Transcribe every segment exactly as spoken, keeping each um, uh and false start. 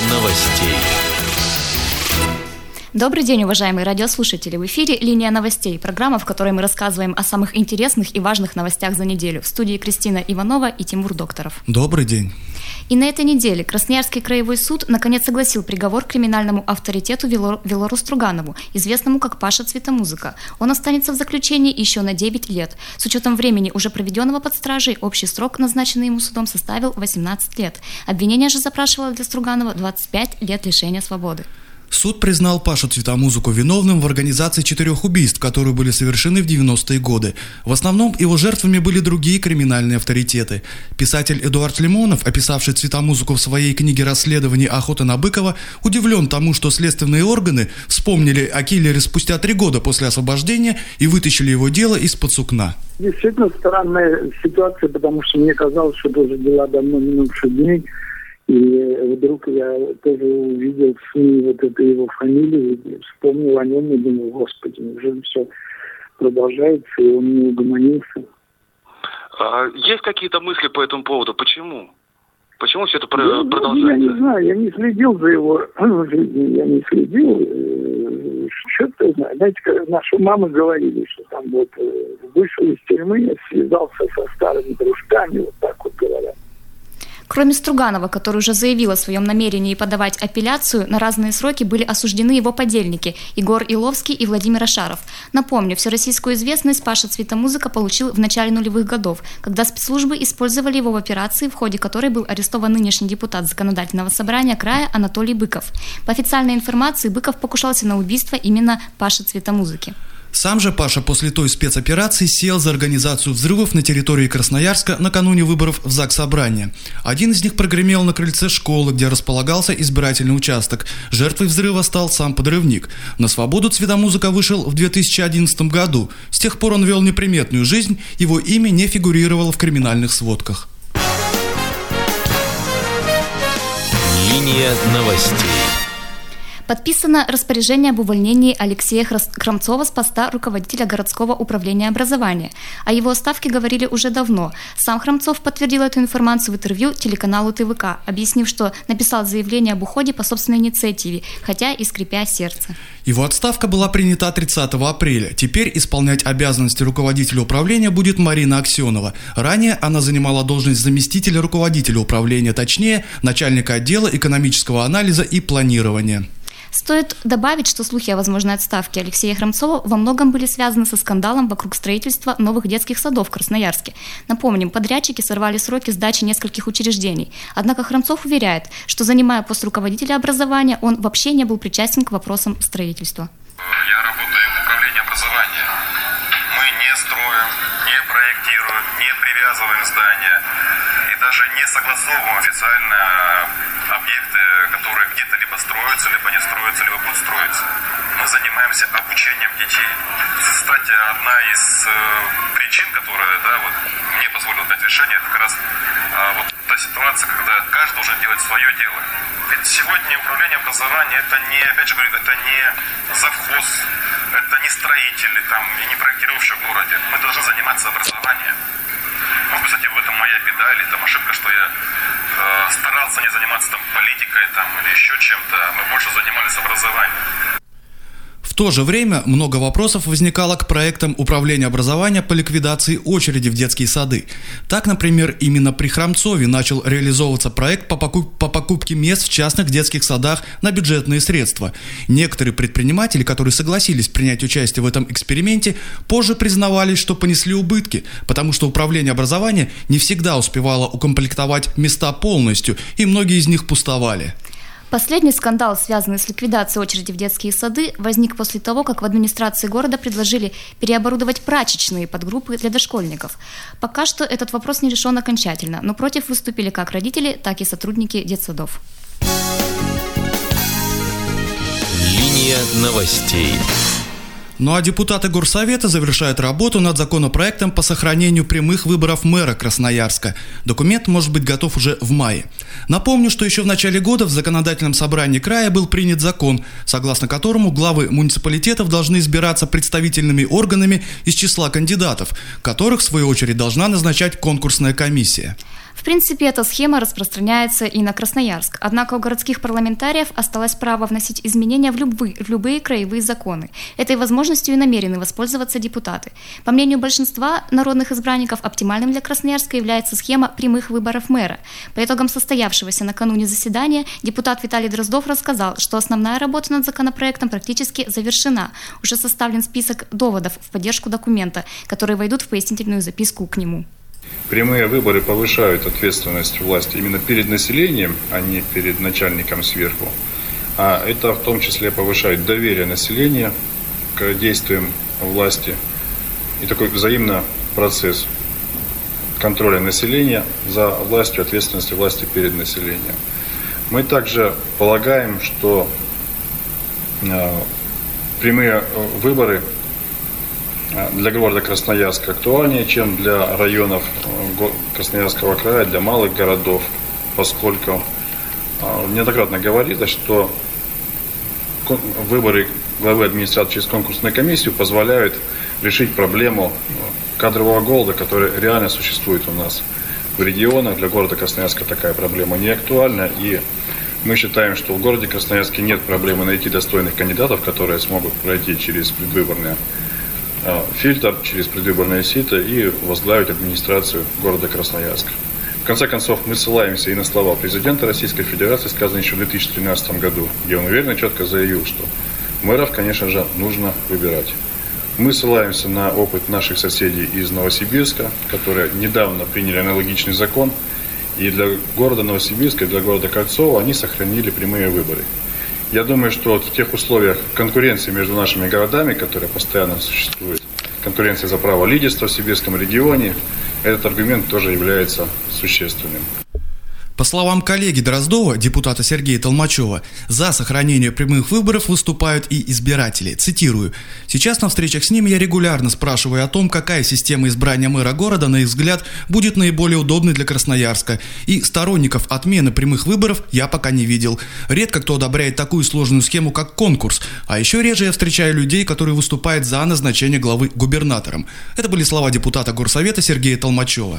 новостей. Добрый день, уважаемые радиослушатели! В эфире «Линия новостей», программа, в которой мы рассказываем о самых интересных и важных новостях за неделю. В студии Кристина Иванова и Тимур Докторов. Добрый день! И на этой неделе Красноярский краевой суд наконец согласил приговор криминальному авторитету Велору Строганову, известному как Паша Цветомузыка. Он останется в заключении еще на девять лет. С учетом времени, уже проведенного под стражей, общий срок, назначенный ему судом, составил восемнадцать лет. Обвинение же запрашивало для Строганова двадцать пять лет лишения свободы. Суд признал Пашу Цветомузыку виновным в организации четырех убийств, которые были совершены в девяностые годы. В основном его жертвами были другие криминальные авторитеты. Писатель Эдуард Лимонов, описавший Цветомузыку в своей книге расследований «Охота на Быкова», удивлен тому, что следственные органы вспомнили о киллере спустя три года после освобождения и вытащили его дело из-под сукна. Действительно странная ситуация, потому что мне казалось, что это уже дела давно минувших дней. И вдруг я тоже увидел в СМИ вот эту его фамилию, вспомнил о нем и думал, господи, неужели все продолжается, и он не угомонился. А есть какие-то мысли по этому поводу? Почему? Почему все это я, продолжается? Я не знаю, я не следил за его жизнью, я не следил. Что-то, знаете, наши мамы говорили, что там вот вышел из тюрьмы, связался со старыми дружками, вот так вот говорят. Кроме Строганова, который уже заявил о своем намерении подавать апелляцию, на разные сроки были осуждены его подельники Егор Иловский и Владимир Ашаров. Напомню, всероссийскую известность Паша Цветомузыка получил в начале нулевых годов, когда спецслужбы использовали его в операции, в ходе которой был арестован нынешний депутат Законодательного собрания края Анатолий Быков. По официальной информации, Быков покушался на убийство именно Паши Цветомузыки. Сам же Паша после той спецоперации сел за организацию взрывов на территории Красноярска накануне выборов в Заксобрание. Один из них прогремел на крыльце школы, где располагался избирательный участок. Жертвой взрыва стал сам подрывник. На свободу Цветомузыка вышел в две тысячи одиннадцатом году. С тех пор он вел неприметную жизнь, его имя не фигурировало в криминальных сводках. Линия новостей. Подписано распоряжение об увольнении Алексея Храмцова с поста руководителя городского управления образования. О его отставке говорили уже давно. Сам Храмцов подтвердил эту информацию в интервью телеканалу тэ вэ ка, объяснив, что написал заявление об уходе по собственной инициативе, хотя и скрипя сердце. Его отставка была принята тридцатого апреля. Теперь исполнять обязанности руководителя управления будет Марина Аксенова. Ранее она занимала должность заместителя руководителя управления, точнее, начальника отдела экономического анализа и планирования. Стоит добавить, что слухи о возможной отставке Алексея Храмцова во многом были связаны со скандалом вокруг строительства новых детских садов в Красноярске. Напомним, подрядчики сорвали сроки сдачи нескольких учреждений. Однако Храмцов уверяет, что, занимая пост руководителя образования, он вообще не был причастен к вопросам строительства. Я работаю в управлении образования. Мы не строим, не проектируем, не привязываем здания и даже не согласовываем официально объекты, которые где-то либо строятся, либо не строятся, либо будут строиться. Мы занимаемся обучением детей. Кстати, одна из э, причин, которая, да, вот, мне позволила дать решение, это как раз э, вот та ситуация, когда каждый должен делать свое дело. Ведь сегодня управление образования это не, опять же говорю, это не завхоз, это не строители там, и не проектировщик в городе. Мы должны заниматься образованием. Может быть, кстати, в этом моя беда или там ошибка, что я э, старался не заниматься там политикой там, или еще чем-то, мы больше занимались образованием. В то же время много вопросов возникало к проектам управления образования по ликвидации очереди в детские сады. Так, например, именно при Храмцове начал реализовываться проект по, покуп- по покупке мест в частных детских садах на бюджетные средства. Некоторые предприниматели, которые согласились принять участие в этом эксперименте, позже признавались, что понесли убытки, потому что управление образования не всегда успевало укомплектовать места полностью, и многие из них пустовали. Последний скандал, связанный с ликвидацией очереди в детские сады, возник после того, как в администрации города предложили переоборудовать прачечные подгруппы для дошкольников. Пока что этот вопрос не решен окончательно, но против выступили как родители, так и сотрудники детсадов. Линия новостей. Ну а депутаты Горсовета завершают работу над законопроектом по сохранению прямых выборов мэра Красноярска. Документ может быть готов уже в мае. Напомню, что еще в начале года в Законодательном собрании края был принят закон, согласно которому главы муниципалитетов должны избираться представительными органами из числа кандидатов, которых, в свою очередь, должна назначать конкурсная комиссия. В принципе, эта схема распространяется и на Красноярск. Однако у городских парламентариев осталось право вносить изменения в любые, в любые краевые законы. Этой возможностью и намерены воспользоваться депутаты. По мнению большинства народных избранников, оптимальным для Красноярска является схема прямых выборов мэра. По итогам состоявшегося накануне заседания депутат Виталий Дроздов рассказал, что основная работа над законопроектом практически завершена. Уже составлен список доводов в поддержку документа, которые войдут в пояснительную записку к нему. Прямые выборы повышают ответственность власти именно перед населением, а не перед начальником сверху. А это в том числе повышает доверие населения к действиям власти и такой взаимный процесс контроля населения за властью, ответственности власти перед населением. Мы также полагаем, что э, прямые выборы для города Красноярска актуальнее, чем для районов Красноярского края, для малых городов, поскольку неоднократно говорилось, что выборы главы администрации через конкурсную комиссию позволяют решить проблему кадрового голода, который реально существует у нас в регионах. Для города Красноярска такая проблема не актуальна, и мы считаем, что в городе Красноярске нет проблемы найти достойных кандидатов, которые смогут пройти через предвыборные фильтр, через предвыборное сито и возглавить администрацию города Красноярска. В конце концов, мы ссылаемся и на слова президента Российской Федерации, сказанные еще в две тысячи тринадцатом году, где он уверенно четко заявил, что мэров, конечно же, нужно выбирать. Мы ссылаемся на опыт наших соседей из Новосибирска, которые недавно приняли аналогичный закон, и для города Новосибирска, и для города Кольцова они сохранили прямые выборы. Я думаю, что вот в тех условиях конкуренции между нашими городами, которая постоянно существует, конкуренция за право лидерства в сибирском регионе, этот аргумент тоже является существенным. По словам коллеги Дроздова, депутата Сергея Толмачева, за сохранение прямых выборов выступают и избиратели. Цитирую: «Сейчас на встречах с ними я регулярно спрашиваю о том, какая система избрания мэра города, на их взгляд, будет наиболее удобной для Красноярска. И сторонников отмены прямых выборов я пока не видел. Редко кто одобряет такую сложную схему, как конкурс. А еще реже я встречаю людей, которые выступают за назначение главы губернатором». Это были слова депутата Горсовета Сергея Толмачева.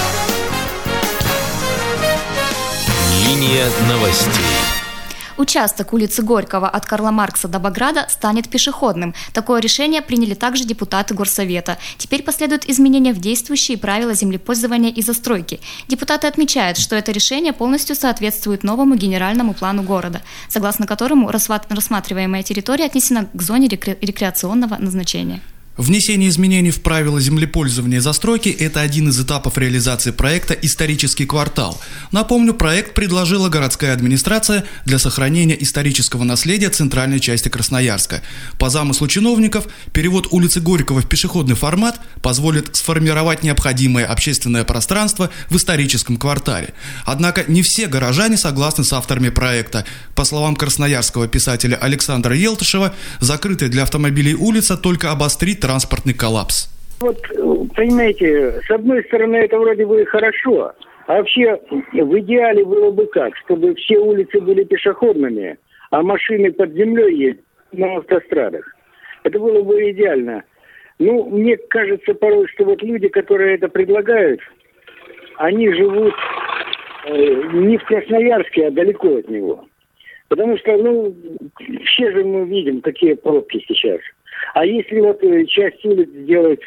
Линия новостей. Участок улицы Горького от Карла Маркса до Баграта станет пешеходным. Такое решение приняли также депутаты Горсовета. Теперь последуют изменения в действующие правила землепользования и застройки. Депутаты отмечают, что это решение полностью соответствует новому генеральному плану города, согласно которому рассматриваемая территория отнесена к зоне рекре- рекреационного назначения. Внесение изменений в правила землепользования и застройки – это один из этапов реализации проекта «Исторический квартал». Напомню, проект предложила городская администрация для сохранения исторического наследия центральной части Красноярска. По замыслу чиновников, перевод улицы Горького в пешеходный формат позволит сформировать необходимое общественное пространство в историческом квартале. Однако не все горожане согласны с авторами проекта. По словам красноярского писателя Александра Елтышева, закрытая для автомобилей улица только обострит транспортный коллапс. Вот, понимаете, с одной стороны, это вроде бы хорошо, а вообще в идеале было бы как, чтобы все улицы были пешеходными, а машины под землей ездят на автострадах. Это было бы идеально. Ну, мне кажется порой, что вот люди, которые это предлагают, они живут э, не в Красноярске, а далеко от него. Потому что, ну, все же мы видим, какие пробки сейчас. А если вот часть улиц сделать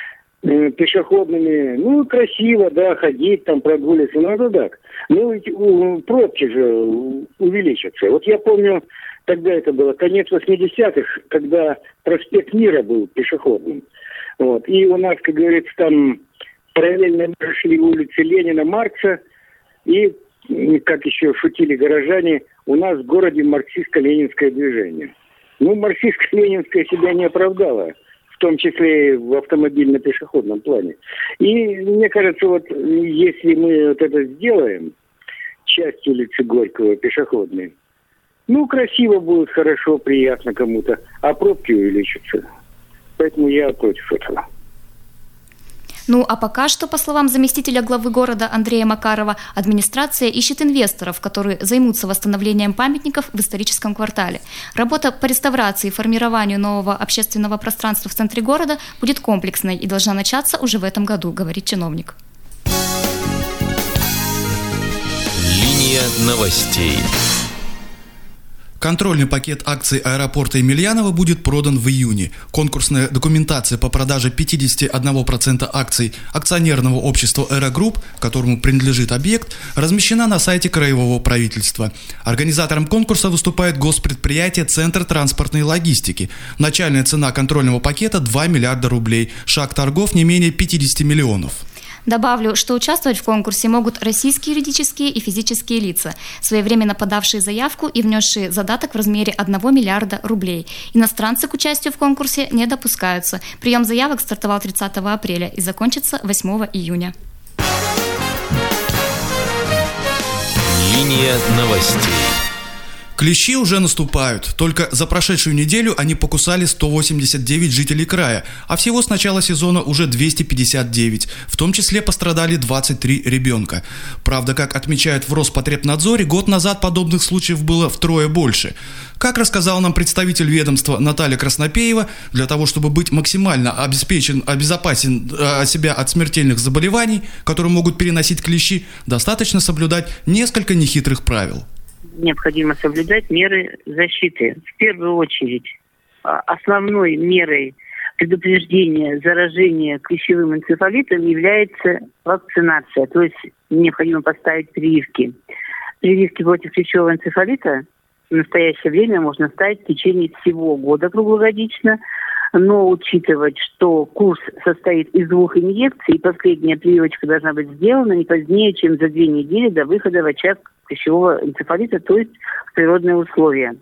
э, пешеходными, ну, красиво, да, ходить, там, прогуливаться, ну, это так. Ну, ведь у, пробки же увеличатся. Вот я помню, тогда это было конец восьмидесятых, когда проспект Мира был пешеходным. Вот. И у нас, как говорится, там параллельно шли улицы Ленина, Маркса, и, как еще шутили горожане, у нас в городе марксистско-ленинское движение. Ну, марксистско-ленинское себя не оправдало, в том числе и в автомобильно-пешеходном плане. И мне кажется, вот если мы вот это сделаем, часть улицы Горького пешеходной, ну, красиво будет, хорошо, приятно кому-то, а пробки увеличатся. Поэтому я против этого. Ну а пока что, по словам заместителя главы города Андрея Макарова, администрация ищет инвесторов, которые займутся восстановлением памятников в историческом квартале. Работа по реставрации и формированию нового общественного пространства в центре города будет комплексной и должна начаться уже в этом году, говорит чиновник. Линия новостей. Контрольный пакет акций аэропорта Емельянова будет продан в июне. Конкурсная документация по продаже пятьдесят один процент акций акционерного общества «Аэрогрупп», которому принадлежит объект, размещена на сайте краевого правительства. Организатором конкурса выступает госпредприятие «Центр транспортной логистики». Начальная цена контрольного пакета – два миллиарда рублей. Шаг торгов не менее пятьдесят миллионов. Добавлю, что участвовать в конкурсе могут российские юридические и физические лица, своевременно подавшие заявку и внесшие задаток в размере одного миллиарда рублей. Иностранцы к участию в конкурсе не допускаются. Прием заявок стартовал тридцатого апреля и закончится восьмого июня. Линия новостей. Клещи уже наступают. Только за прошедшую неделю они покусали сто восемьдесят девять жителей края, а всего с начала сезона уже двести пятьдесят девять. В том числе пострадали двадцать три ребенка. Правда, как отмечают в Роспотребнадзоре, год назад подобных случаев было втрое больше. Как рассказал нам представитель ведомства Наталья Краснопеева, для того, чтобы быть максимально обеспечен, обезопасен э, себя от смертельных заболеваний, которые могут переносить клещи, достаточно соблюдать несколько нехитрых правил. Необходимо соблюдать меры защиты. В первую очередь, основной мерой предупреждения заражения клещевым энцефалитом является вакцинация. То есть необходимо поставить прививки. Прививки против клещевого энцефалита в настоящее время можно ставить в течение всего года круглогодично, но учитывать, что курс состоит из двух инъекций, и последняя прививочка должна быть сделана не позднее, чем за две недели до выхода в очаг клещевого энцефалита, то есть в природные условия.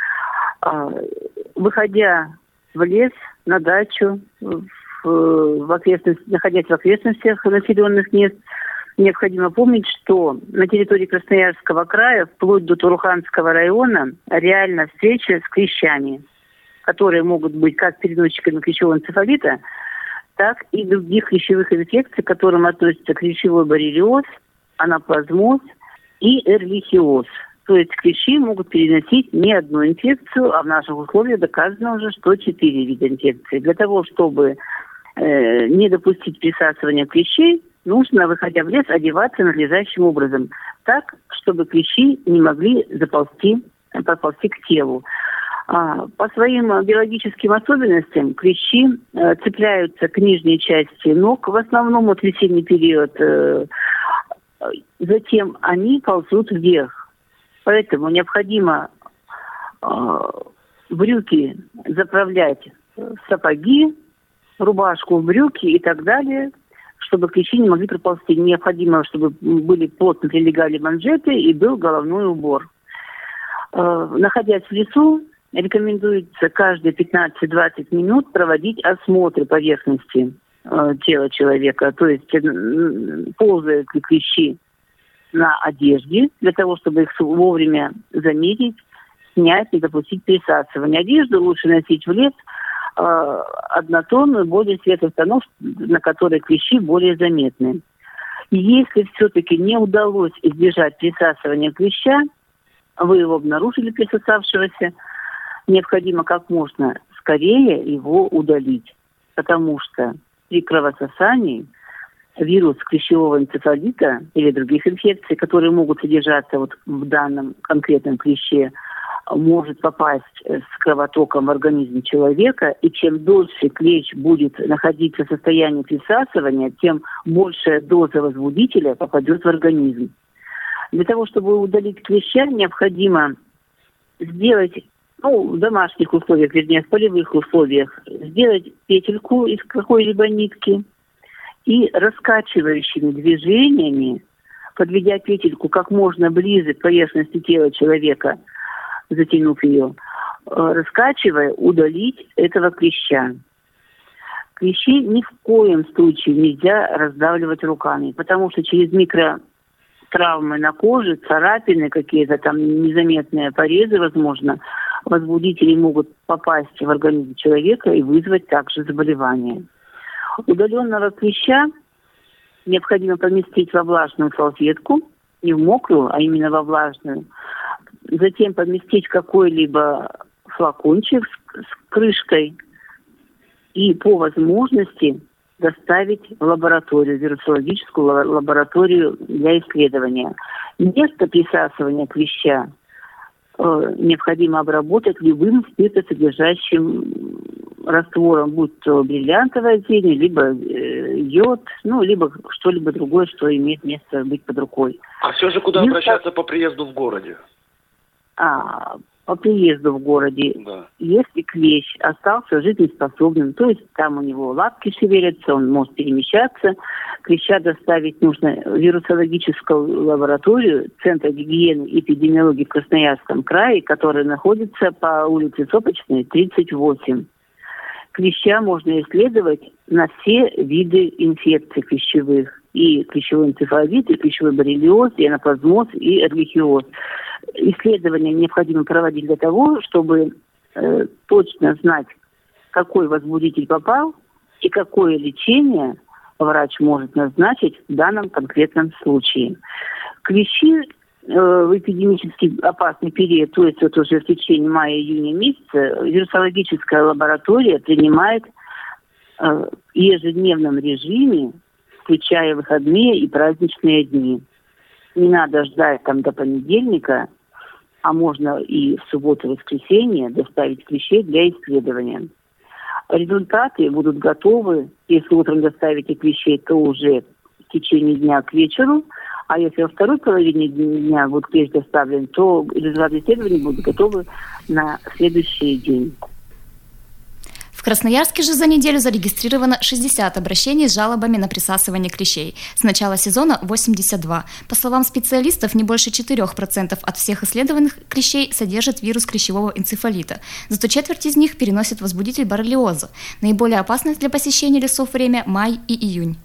Выходя в лес, на дачу, в, в окрестности, находясь в окрестностях населенных мест, необходимо помнить, что на территории Красноярского края, вплоть до Туруханского района, реально встреча с клещами, которые могут быть как переносчиками клещевого энцефалита, так и других клещевых инфекций, к которым относятся клещевой боррелиоз, анаплазмоз и эрлихиоз. То есть клещи могут переносить не одну инфекцию, а в наших условиях доказано уже, что четыре вида инфекции. Для того, чтобы э, не допустить присасывания клещей, нужно, выходя в лес, одеваться надлежащим образом, так, чтобы клещи не могли заползти, подползти к телу. А, по своим биологическим особенностям клещи э, цепляются к нижней части ног, в основном вот в весенний период. Э, затем они ползут вверх. Поэтому необходимо э, брюки заправлять в сапоги, рубашку в брюки и так далее, чтобы клещи не могли проползти. Необходимо, чтобы были плотно прилегали манжеты и был головной убор. Э, находясь в лесу, рекомендуется каждые пятнадцать-двадцать минут проводить осмотр поверхности э, тела человека, то есть э, ползают ли клещи на одежде, для того, чтобы их вовремя заметить, снять и допустить присасывания. Одежду лучше носить в лес э, однотонную, более светлых тонов, на которые клещи более заметны. И если все-таки не удалось избежать присасывания клеща, вы его обнаружили, присосавшегося, необходимо как можно скорее его удалить, потому что при кровососании вирус клещевого энцефалита или других инфекций, которые могут содержаться вот в данном конкретном клеще, может попасть с кровотоком в организм человека, и чем дольше клещ будет находиться в состоянии присасывания, тем большая доза возбудителя попадет в организм. Для того, чтобы удалить клеща, необходимо сделать, ну, в домашних условиях, вернее, в полевых условиях, сделать петельку из какой-либо нитки, и раскачивающими движениями, подведя петельку как можно ближе к поверхности тела человека, затянув ее, раскачивая, удалить этого клеща. Клещи ни в коем случае нельзя раздавливать руками, потому что через микротравмы на коже, царапины какие-то, там незаметные порезы, возможно, возбудители могут попасть в организм человека и вызвать также заболевание. Удаленного клеща необходимо поместить во влажную салфетку, не в мокрую, а именно во влажную. Затем поместить какой-либо флакончик с, с крышкой и по возможности доставить в лабораторию, вирусологическую лабораторию для исследования. Место присасывания клеща э, необходимо обработать любым спиртосодержащим раствором, будь то бриллиантовое зелье, либо э, йод, ну, либо что-либо другое, что имеет место быть под рукой. А все же куда Место... обращаться по приезду в городе? А, по приезду в городе, да. Если клещ остался жизнеспособным, то есть там у него лапки шевелятся, он может перемещаться, клеща доставить нужно в вирусологическую лабораторию Центра гигиены и эпидемиологии в Красноярском крае, которая находится по улице Сопочной, тридцать восемь. Клеща можно исследовать на все виды инфекций клещевых. И клещевой энцефалит, и клещевой боррелиоз, и анаплазмоз, и эрлихиоз. Исследования необходимо проводить для того, чтобы э, точно знать, какой возбудитель попал и какое лечение врач может назначить в данном конкретном случае. Клещи э, в эпидемически опасный период, то есть вот уже в течение мая-июня месяца, вирусологическая лаборатория принимает э, в ежедневном режиме, включая выходные и праздничные дни. Не надо ждать там до понедельника, а можно и в субботу и воскресенье доставить клещей для исследования. Результаты будут готовы, если утром доставите клещей, то уже в течение дня к вечеру, а если во второй половине дня будет клещ доставлен, то результаты исследований будут готовы на следующий день. В Красноярске же за неделю зарегистрировано шестьдесят обращений с жалобами на присасывание клещей. С начала сезона восемьдесят два. По словам специалистов, не больше четыре процента от всех исследованных клещей содержат вирус клещевого энцефалита. Зато четверть из них переносит возбудитель боррелиоза. Наиболее опасное для посещения лесов время – май и июнь.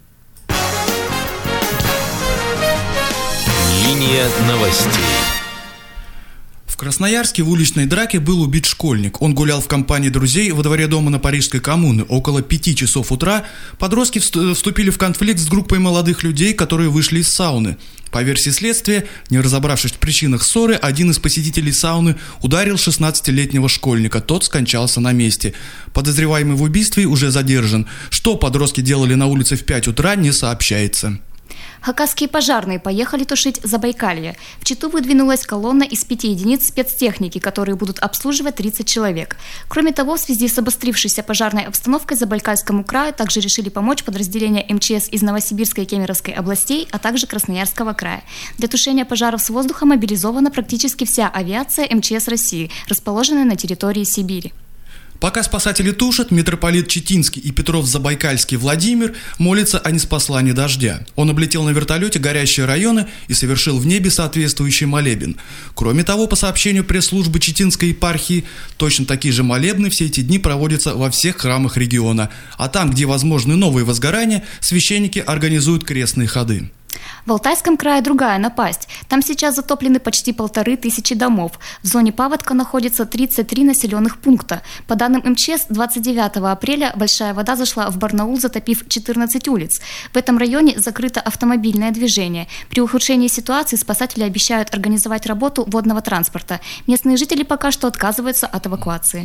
Линия новостей. В Красноярске в уличной драке был убит школьник. Он гулял в компании друзей во дворе дома на Парижской коммуне. Около пяти часов утра подростки вступили в конфликт с группой молодых людей, которые вышли из сауны. По версии следствия, не разобравшись в причинах ссоры, один из посетителей сауны ударил шестнадцатилетнего школьника. Тот скончался на месте. Подозреваемый в убийстве уже задержан. Что подростки делали на улице в пять утра, не сообщается. Хакасские пожарные поехали тушить Забайкалье. В Читу выдвинулась колонна из пяти единиц спецтехники, которые будут обслуживать тридцать человек. Кроме того, в связи с обострившейся пожарной обстановкой Забайкальскому краю также решили помочь подразделения эм че эс из Новосибирской и Кемеровской областей, а также Красноярского края. Для тушения пожаров с воздуха мобилизована практически вся авиация эм че эс России, расположенная на территории Сибири. Пока спасатели тушат, митрополит Читинский и Петров-Забайкальский Владимир молится о неспослании дождя. Он облетел на вертолете горящие районы и совершил в небе соответствующий молебен. Кроме того, по сообщению пресс-службы Читинской епархии, точно такие же молебны все эти дни проводятся во всех храмах региона. А там, где возможны новые возгорания, священники организуют крестные ходы. В Алтайском крае другая напасть. Там сейчас затоплены почти полторы тысячи домов. В зоне паводка находится тридцать три населенных пункта. По данным эм че эс, двадцать девятого апреля большая вода зашла в Барнаул, затопив четырнадцать улиц. В этом районе закрыто автомобильное движение. При ухудшении ситуации спасатели обещают организовать работу водного транспорта. Местные жители пока что отказываются от эвакуации.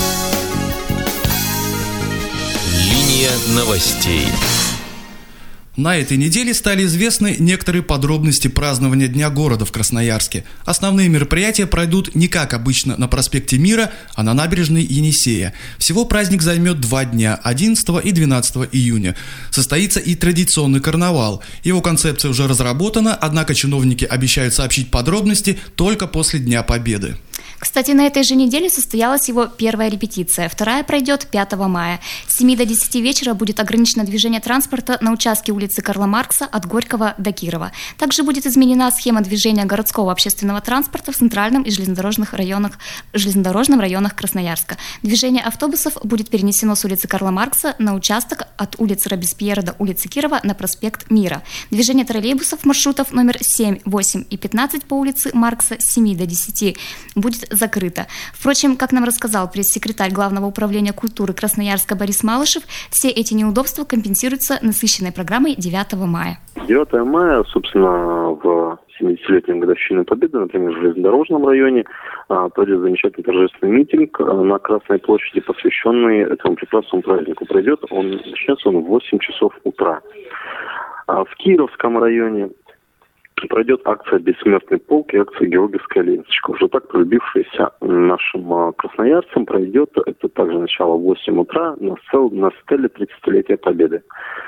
Линия новостей. На этой неделе стали известны некоторые подробности празднования Дня города в Красноярске. Основные мероприятия пройдут не как обычно на проспекте Мира, а на набережной Енисея. Всего праздник займет два дня, одиннадцатого и двенадцатого июня. Состоится и традиционный карнавал. Его концепция уже разработана, однако чиновники обещают сообщить подробности только после Дня Победы. Кстати, на этой же неделе состоялась его первая репетиция. Вторая пройдет пятого мая. С семи до десяти вечера будет ограничено движение транспорта на участке улицы Карла Маркса от Горького до Кирова. Также будет изменена схема движения городского общественного транспорта в центральном и железнодорожных районах, железнодорожном районах Красноярска. Движение автобусов будет перенесено с улицы Карла Маркса на участок от улицы Робеспьера до улицы Кирова на проспект Мира. Движение троллейбусов маршрутов номер семь, восемь и пятнадцать по улице Маркса с семи до десяти будет закрыто. Впрочем, как нам рассказал пресс-секретарь Главного управления культуры Красноярска Борис Малышев, все эти неудобства компенсируются насыщенной программой девятого мая. девятого мая, собственно, в семидесятилетнюю годовщину Победы, например, в железнодорожном районе, пройдет замечательный торжественный митинг на Красной площади, посвященный этому прекрасному празднику. Пройдет он, начнется он в восемь часов утра. В Кировском районе пройдет акция «Бессмертный полк» и акция «Георгиевская ленточка». Уже так полюбившаяся нашим красноярцам, пройдет это также начало в восемь утра на, стел, на стеле тридцатилетия Победы.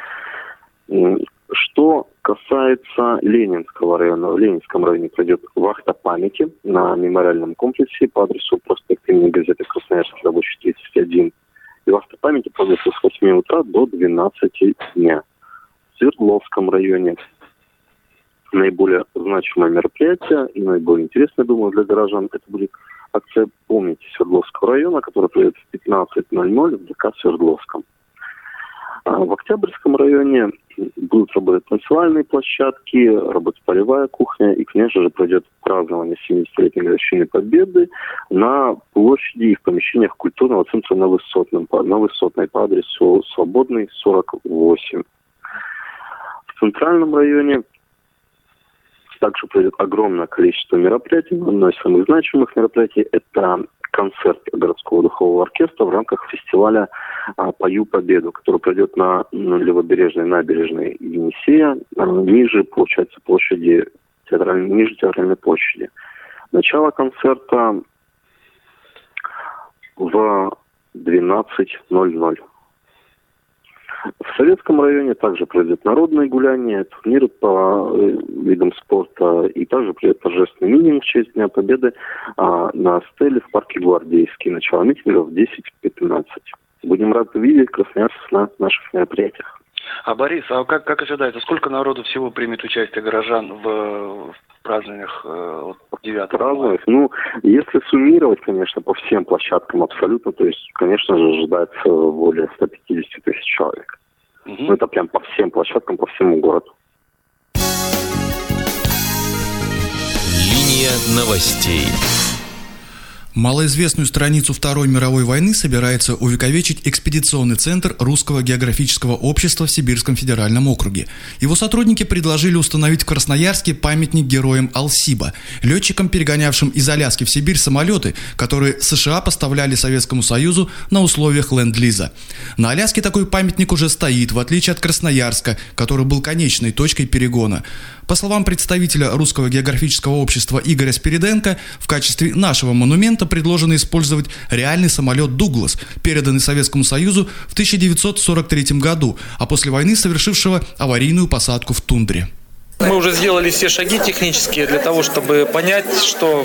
Что касается Ленинского района, в Ленинском районе пройдет вахта памяти на мемориальном комплексе по адресу проспект имени газеты «Красноярский рабочий тридцать один». И вахта памяти продлится с восьми утра до двенадцати дня. В Свердловском районе наиболее значимое мероприятие и наиболее интересное, думаю, для горожан, это будет акция «Помните» Свердловского района, которая пройдет в пятнадцать ноль ноль в ДК Свердловском. А в Октябрьском районе будут работать танцевальные площадки, работать полевая кухня, и, конечно же, пройдет празднование семидесятилетней годовщины Победы на площади и в помещениях культурного центра на Высотном, на Высотной по адресу Свободный, сорок восемь. В Центральном районе также пройдет огромное количество мероприятий. Одно из самых значимых мероприятий – это концерт городского духового оркестра в рамках фестиваля а, «Пою Победу», который пройдет на, на левобережной набережной Енисея, а, ниже, получается, площади, театральной, ниже театральной площади. Начало концерта в двенадцать ноль ноль. В Советском районе также пройдет народное гуляние, турниры по видам спорта, и также пройдет торжественный митинг в честь Дня Победы а, на стеле в парке Гвардейский. Начало митинга в десять пятнадцать. Будем рады видеть красноярцев на наших мероприятиях. А, Борис, а как, как ожидается, сколько народу всего примет участие горожан в, в празднованиях э, девятого мая? Ну, если суммировать, конечно, по всем площадкам абсолютно, то есть, конечно же, ожидается более ста пятидесяти тысяч человек. Угу. Ну, это прям по всем площадкам, по всему городу. Линия новостей. Малоизвестную страницу Второй мировой войны собирается увековечить экспедиционный центр Русского географического общества в Сибирском федеральном округе. Его сотрудники предложили установить в Красноярске памятник героям Алсиба, летчикам, перегонявшим из Аляски в Сибирь самолеты, которые США поставляли Советскому Союзу на условиях ленд-лиза. На Аляске такой памятник уже стоит, в отличие от Красноярска, который был конечной точкой перегона. По словам представителя Русского географического общества Игоря Спириденко, в качестве нашего монумента предложено использовать реальный самолет «Дуглас», переданный Советскому Союзу в тысяча девятьсот сорок третьем году, а после войны совершившего аварийную посадку в тундре. Мы уже сделали все шаги технические для того, чтобы понять, что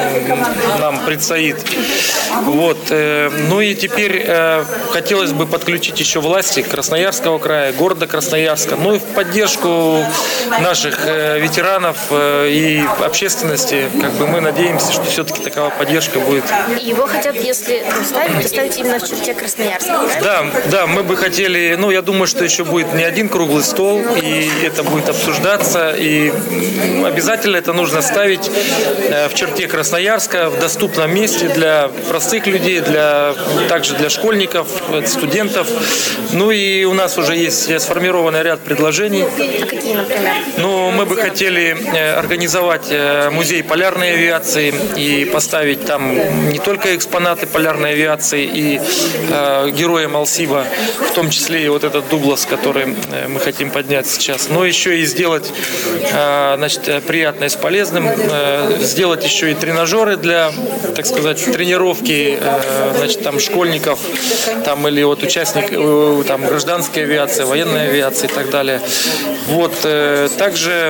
нам предстоит. Вот. Ну и теперь хотелось бы подключить еще власти Красноярского края, города Красноярска, ну и в поддержку наших ветеранов и общественности. Как бы мы надеемся, что все-таки такая поддержка будет. Его хотят, если ставить, то ставить именно в черте Красноярска. Да, да, мы бы хотели, ну я думаю, что еще будет не один круглый стол, и это будет обсуждаться. И обязательно это нужно ставить в черте Красноярска, в доступном месте для простых людей, для, также для школьников, студентов. Ну и у нас уже есть сформированный ряд предложений. А какие, например? Ну, мы бы хотели организовать музей полярной авиации и поставить там не только экспонаты полярной авиации и э, героям Алсиба, в том числе и вот этот Дуглас, который мы хотим поднять сейчас, но еще и сделать, значит, приятное с полезным, сделать еще и тренажеры для, так сказать, тренировки, значит, там школьников, там или вот участников, там гражданской авиации, военной авиации и так далее. Вот, также,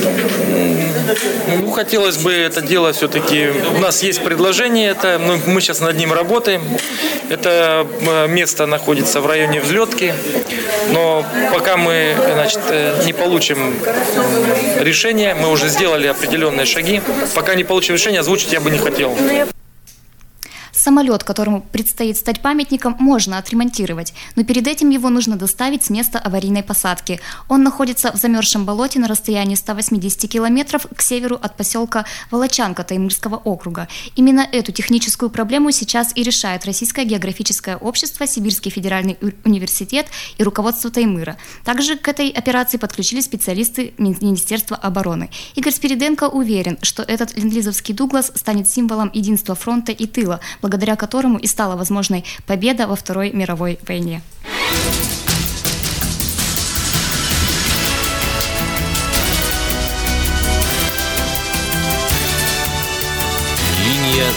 ну, хотелось бы это дело все-таки, у нас есть предложение, это, ну, мы сейчас над ним работаем, это место находится в районе Взлетки, но пока мы, значит, не получим решение, мы уже сделали определенные шаги. Пока не получим решение, озвучить я бы не хотел. Самолет, которому предстоит стать памятником, можно отремонтировать, но перед этим его нужно доставить с места аварийной посадки. Он находится в замерзшем болоте на расстоянии ста восьмидесяти километров к северу от поселка Волочанка Таймырского округа. Именно эту техническую проблему сейчас и решает Российское географическое общество, Сибирский федеральный университет и руководство Таймыра. Также к этой операции подключились специалисты Министерства обороны. Игорь Спириденко уверен, что этот ленд-лизовский Дуглас станет символом единства фронта и тыла, благодаря которому и стала возможной победа во Второй мировой войне.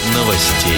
новостей.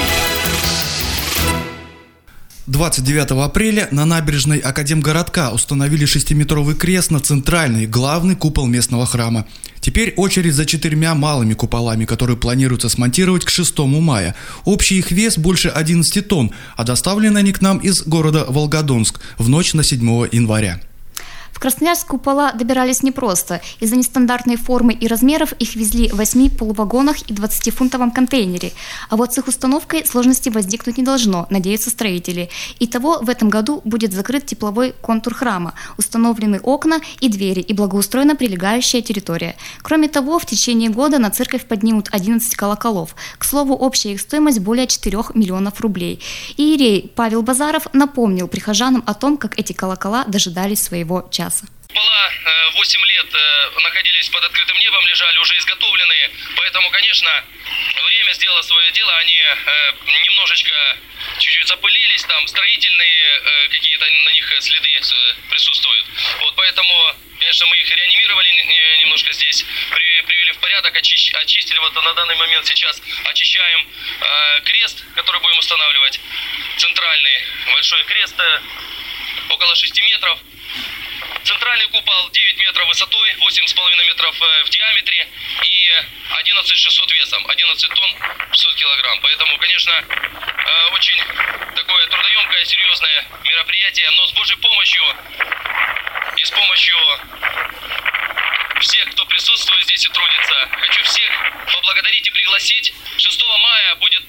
двадцать девятого апреля на набережной Академгородка установили шестиметровый крест на центральный, главный купол местного храма. Теперь очередь за четырьмя малыми куполами, которые планируется смонтировать к шестому мая. Общий их вес больше одиннадцати тонн, а доставлены они к нам из города Волгодонск в ночь на седьмого января. В Красноярск купола добирались непросто. Из-за нестандартной формы и размеров их везли в восьми полувагонах и двадцатифунтовом контейнере. А вот с их установкой сложности возникнуть не должно, надеются строители. Итого в этом году будет закрыт тепловой контур храма, установлены окна и двери и благоустроена прилегающая территория. Кроме того, в течение года на церковь поднимут одиннадцать колоколов. К слову, общая их стоимость более четырёх миллионов рублей. Иерей Павел Базаров напомнил прихожанам о том, как эти колокола дожидались своего часа. Купола восемь лет находились под открытым небом, лежали уже изготовленные, поэтому, конечно, время сделало свое дело, они немножечко чуть-чуть запылились, там строительные какие-то на них следы присутствуют. Вот, поэтому, конечно, мы их реанимировали немножко здесь, привели в порядок, очистили. Вот на данный момент сейчас очищаем крест, который будем устанавливать, центральный большой крест, около шести метров. Центральный купол девять метров высотой, восемь с половиной метров в диаметре и одиннадцать тысяч шестьсот весом, одиннадцать тонн шестьсот килограмм. Поэтому, конечно, очень такое трудоемкое, серьезное мероприятие, но с Божьей помощью и с помощью всех, кто присутствует здесь и трудится, хочу всех поблагодарить и пригласить. шестого мая будет,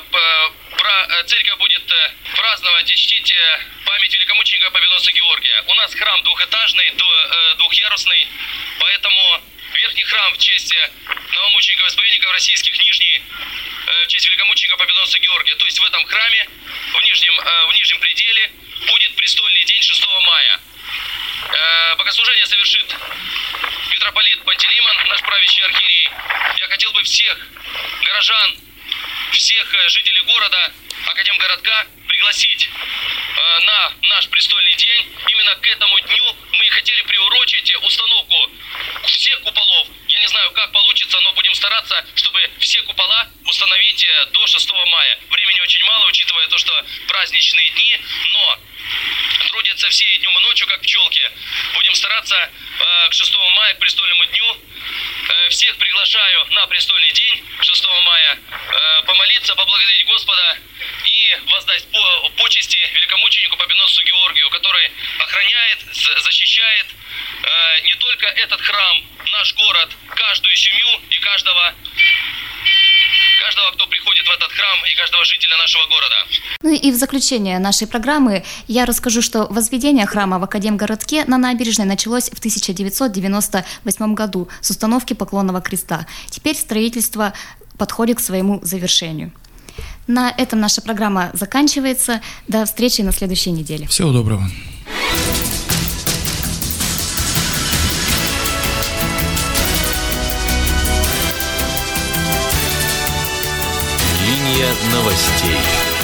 церковь будет праздновать и чтить память великомученика Победоносца Георгия. У нас храм двухэтажный, двухъярусный, поэтому верхний храм в честь новомучеников-исповедников российских, нижний в честь великомученика Победоносца Георгия. То есть в этом храме, в нижнем, в нижнем пределе, будет престольный день шестого мая. Богослужение совершит митрополит Пантелеймон, наш правящий архиерей. Я хотел бы всех горожан, всех жителей города, Академгородка пригласить на наш престольный день. Именно к этому дню мы хотели приурочить установку всех куполов. Я не знаю, как получится, но будем стараться, чтобы все купола установить до шестого мая. Времени очень мало, учитывая то, что праздничные дни, но трудятся все и днем, и ночью, как пчелки. Будем стараться э, к шестому мая, к престольному дню. Э, всех приглашаю на престольный день шестого мая э, помолиться, поблагодарить Господа и воздать по, почести великомученику Победоносцу Георгию, который охраняет, защищает э, не только этот храм, наш город, каждую семью и каждого, каждого, кто приходит в этот храм, и каждого жителя нашего города. Ну и в заключение нашей программы я расскажу, что возведение храма в Академгородке на набережной началось в тысяча девятьсот девяносто восьмом году с установки поклонного креста. Теперь строительство подходит к своему завершению. На этом наша программа заканчивается. До встречи на следующей неделе. Всего доброго. Линия новостей.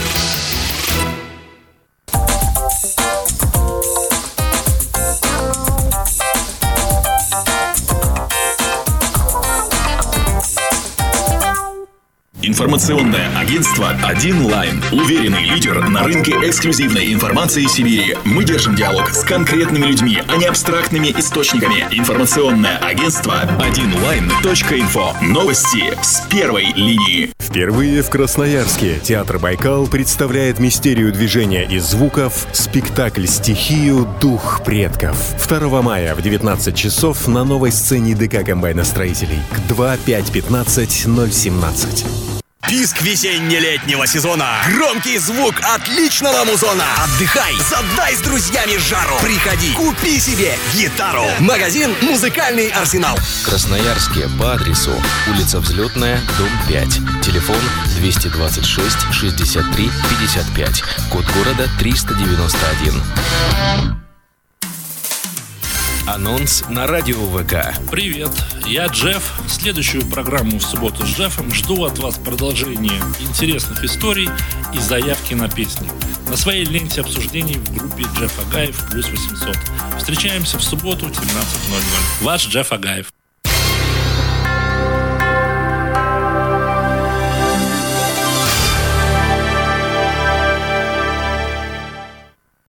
Информационное агентство «Один Лайн». Уверенный лидер на рынке эксклюзивной информации Сибири. Мы держим диалог с конкретными людьми, а не абстрактными источниками. Информационное агентство один лайн точка инфо. Новости с первой линии. Впервые в Красноярске театр «Байкал» представляет мистерию движения и звуков, спектакль «Стихию. Дух предков». второго мая в девятнадцать часов на новой сцене ДК комбайностроителей. К два пять пятнадцать ноль семнадцать. Писк весенне-летнего сезона. Громкий звук отличного музона. Отдыхай, задай с друзьями жару. Приходи, купи себе гитару. Магазин «Музыкальный арсенал». В Красноярске по адресу улица Взлетная, дом пять. Телефон двести двадцать шесть шестьдесят три пятьдесят пять. Код города триста девяносто один. Анонс на радио ВК. Привет, я Джефф. Следующую программу в субботу с Джеффом жду от вас продолжения интересных историй и заявки на песни. На своей ленте обсуждений в группе Джефф Агаев плюс восемьсот. Встречаемся в субботу в семнадцать ноль ноль. Ваш Джефф Агаев.